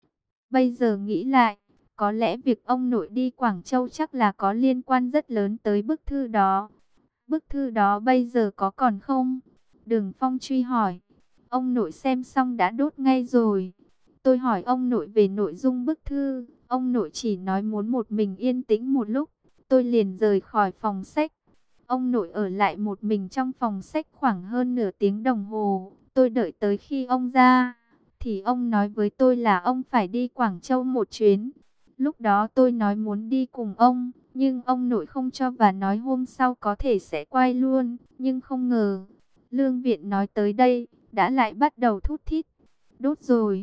Bây giờ nghĩ lại, có lẽ việc ông nội đi Quảng Châu chắc là có liên quan rất lớn tới bức thư đó. Bức thư đó bây giờ có còn không? Đường Phong truy hỏi. Ông nội xem xong đã đốt ngay rồi. Tôi hỏi ông nội về nội dung bức thư. Ông nội chỉ nói muốn một mình yên tĩnh một lúc. Tôi liền rời khỏi phòng sách. Ông nội ở lại một mình trong phòng sách khoảng hơn nửa tiếng đồng hồ. Tôi đợi tới khi ông ra, thì ông nói với tôi là ông phải đi Quảng Châu một chuyến. Lúc đó tôi nói muốn đi cùng ông, nhưng ông nội không cho và nói hôm sau có thể sẽ quay luôn. Nhưng không ngờ, Lương Viện nói tới đây, đã lại bắt đầu thút thít. Đốt rồi.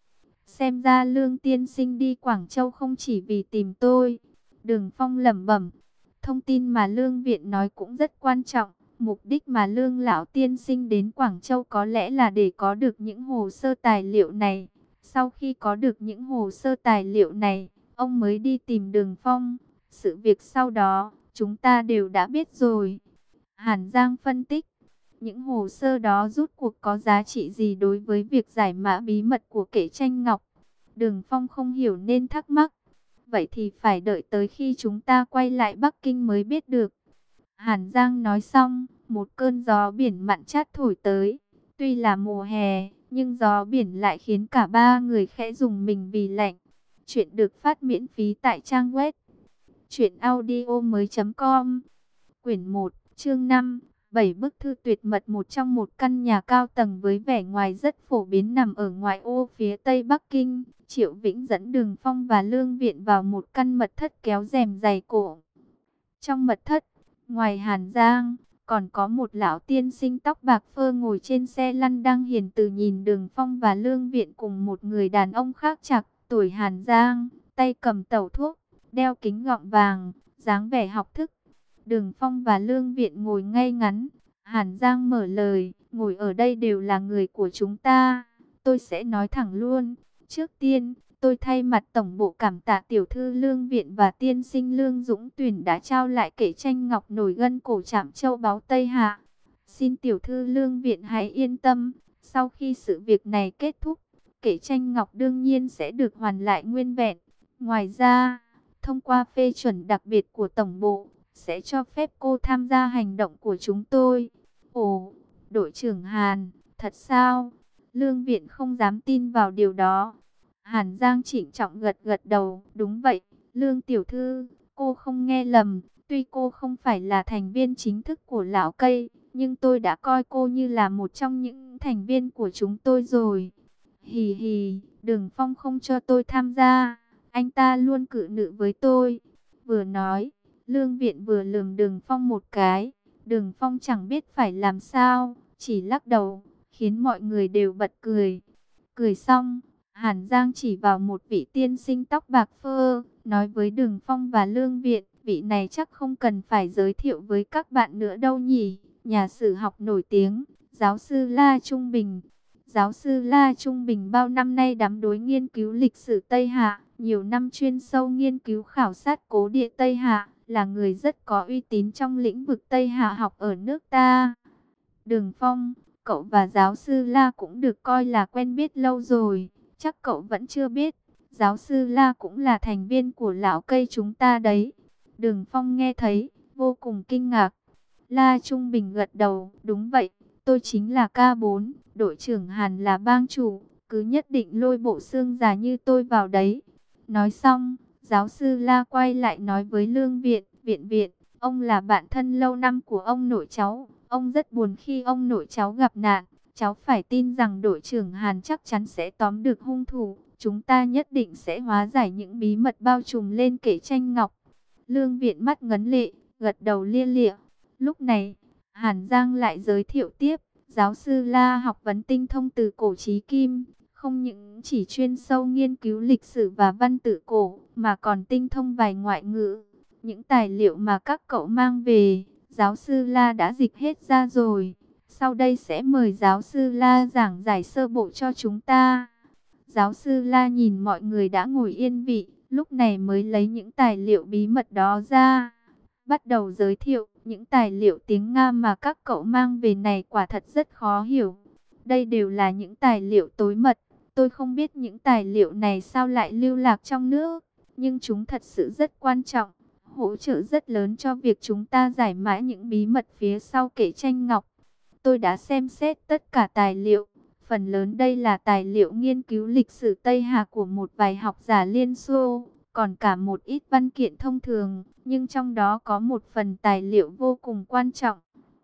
Xem ra Lương tiên sinh đi Quảng Châu không chỉ vì tìm tôi. Đường Phong lẩm bẩm. Thông tin mà Lương Viện nói cũng rất quan trọng. Mục đích mà Lương lão tiên sinh đến Quảng Châu có lẽ là để có được những hồ sơ tài liệu này. Sau khi có được những hồ sơ tài liệu này, ông mới đi tìm Đường Phong. Sự việc sau đó, chúng ta đều đã biết rồi. Hàn Giang phân tích. Những hồ sơ đó rút cuộc có giá trị gì đối với việc giải mã bí mật của Kể Tranh Ngọc? Đường Phong không hiểu nên thắc mắc. Vậy thì phải đợi tới khi chúng ta quay lại Bắc Kinh mới biết được. Hàn Giang nói xong, một cơn gió biển mặn chát thổi tới. Tuy là mùa hè, nhưng gió biển lại khiến cả ba người khẽ rùng mình vì lạnh. Chuyện được phát miễn phí tại trang web truyện audio mới chấm com. Quyển một, chương năm. Bảy bức thư tuyệt mật. Một trong một căn nhà cao tầng với vẻ ngoài rất phổ biến nằm ở ngoại ô phía tây Bắc Kinh. Triệu Vĩnh dẫn Đường Phong và Lương Viện vào một căn mật thất kéo rèm dày cổ. Trong mật thất, ngoài Hàn Giang, còn có một lão tiên sinh tóc bạc phơ ngồi trên xe lăn đang hiền từ nhìn Đường Phong và Lương Viện cùng một người đàn ông khác chạc tuổi Hàn Giang, tay cầm tẩu thuốc, đeo kính gọng vàng, dáng vẻ học thức. Đường Phong và Lương Viện ngồi ngay ngắn. Hàn Giang mở lời, ngồi ở đây đều là người của chúng ta. Tôi sẽ nói thẳng luôn. Trước tiên, tôi thay mặt tổng bộ cảm tạ tiểu thư Lương Viện và tiên sinh Lương Dũng Tuyển đã trao lại Kể Tranh Ngọc nổi gân cổ trảm châu báu Tây Hạ. Xin tiểu thư Lương Viện hãy yên tâm, sau khi sự việc này kết thúc, Kể Tranh Ngọc đương nhiên sẽ được hoàn lại nguyên vẹn. Ngoài ra, thông qua phê chuẩn đặc biệt của tổng bộ, sẽ cho phép cô tham gia hành động của chúng tôi. Ồ, đội trưởng Hàn, thật sao? Lương Viện không dám tin vào điều đó. Hàn Giang trịnh trọng gật gật đầu. Đúng vậy, Lương tiểu thư, cô không nghe lầm. Tuy cô không phải là thành viên chính thức của Lão Cây, nhưng tôi đã coi cô như là một trong những thành viên của chúng tôi rồi. Hì hì, Đường Phong không cho tôi tham gia. Anh ta luôn cự nữ với tôi. Vừa nói, Lương Viện vừa lườm Đường Phong một cái. Đường Phong chẳng biết phải làm sao, chỉ lắc đầu, khiến mọi người đều bật cười. Cười xong, Hàn Giang chỉ vào một vị tiên sinh tóc bạc phơ, nói với Đường Phong và Lương Viện, vị này chắc không cần phải giới thiệu với các bạn nữa đâu nhỉ. Nhà sử học nổi tiếng, giáo sư La Trung Bình. Giáo sư La Trung Bình bao năm nay đắm đuối nghiên cứu lịch sử Tây Hạ, nhiều năm chuyên sâu nghiên cứu khảo sát cố địa Tây Hạ, là người rất có uy tín trong lĩnh vực Tây Hạ học ở nước ta. Đường Phong, cậu và giáo sư La cũng được coi là quen biết lâu rồi, chắc cậu vẫn chưa biết, giáo sư La cũng là thành viên của Lão Cây chúng ta đấy. Đường Phong nghe thấy, vô cùng kinh ngạc. La Trung Bình gật đầu, đúng vậy, tôi chính là K bốn, đội trưởng Hàn là bang chủ, cứ nhất định lôi bộ xương già như tôi vào đấy. Nói xong, giáo sư La quay lại nói với Lương Viện, Viện Viện, ông là bạn thân lâu năm của ông nội cháu, ông rất buồn khi ông nội cháu gặp nạn, cháu phải tin rằng đội trưởng Hàn chắc chắn sẽ tóm được hung thủ, chúng ta nhất định sẽ hóa giải những bí mật bao trùm lên Kể Tranh Ngọc. Lương Viện mắt ngấn lệ, gật đầu lia lịa. Lúc này, Hàn Giang lại giới thiệu tiếp, giáo sư La học vấn tinh thông từ cổ chí kim, không những chỉ chuyên sâu nghiên cứu lịch sử và văn tự cổ, mà còn tinh thông vài ngoại ngữ. Những tài liệu mà các cậu mang về, giáo sư La đã dịch hết ra rồi. Sau đây sẽ mời giáo sư La giảng giải sơ bộ cho chúng ta. Giáo sư La nhìn mọi người đã ngồi yên vị, lúc này mới lấy những tài liệu bí mật đó ra. Bắt đầu giới thiệu, những tài liệu tiếng Nga mà các cậu mang về này quả thật rất khó hiểu. Đây đều là những tài liệu tối mật. Tôi không biết những tài liệu này sao lại lưu lạc trong nước, nhưng chúng thật sự rất quan trọng, hỗ trợ rất lớn cho việc chúng ta giải mã những bí mật phía sau Kể Tranh Ngọc. Tôi đã xem xét tất cả tài liệu, phần lớn đây là tài liệu nghiên cứu lịch sử Tây Hạ của một vài học giả Liên Xô, còn cả một ít văn kiện thông thường, nhưng trong đó có một phần tài liệu vô cùng quan trọng.